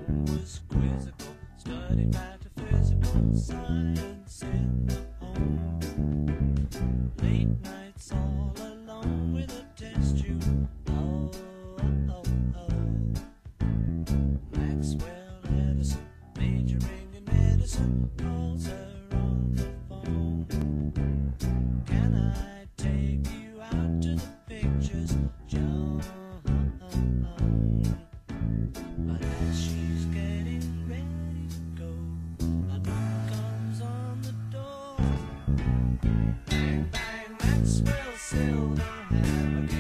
was quizzical, studied metaphysical science in home. Late nights all alone with a test tube. Oh, oh, oh. Maxwell Edison, majoring in medicine, calls her on the phone. Can I take you out to the pictures, John? But as she's getting ready to go, a knock comes on the door. Bang, bang, Maxwell Silverhammer.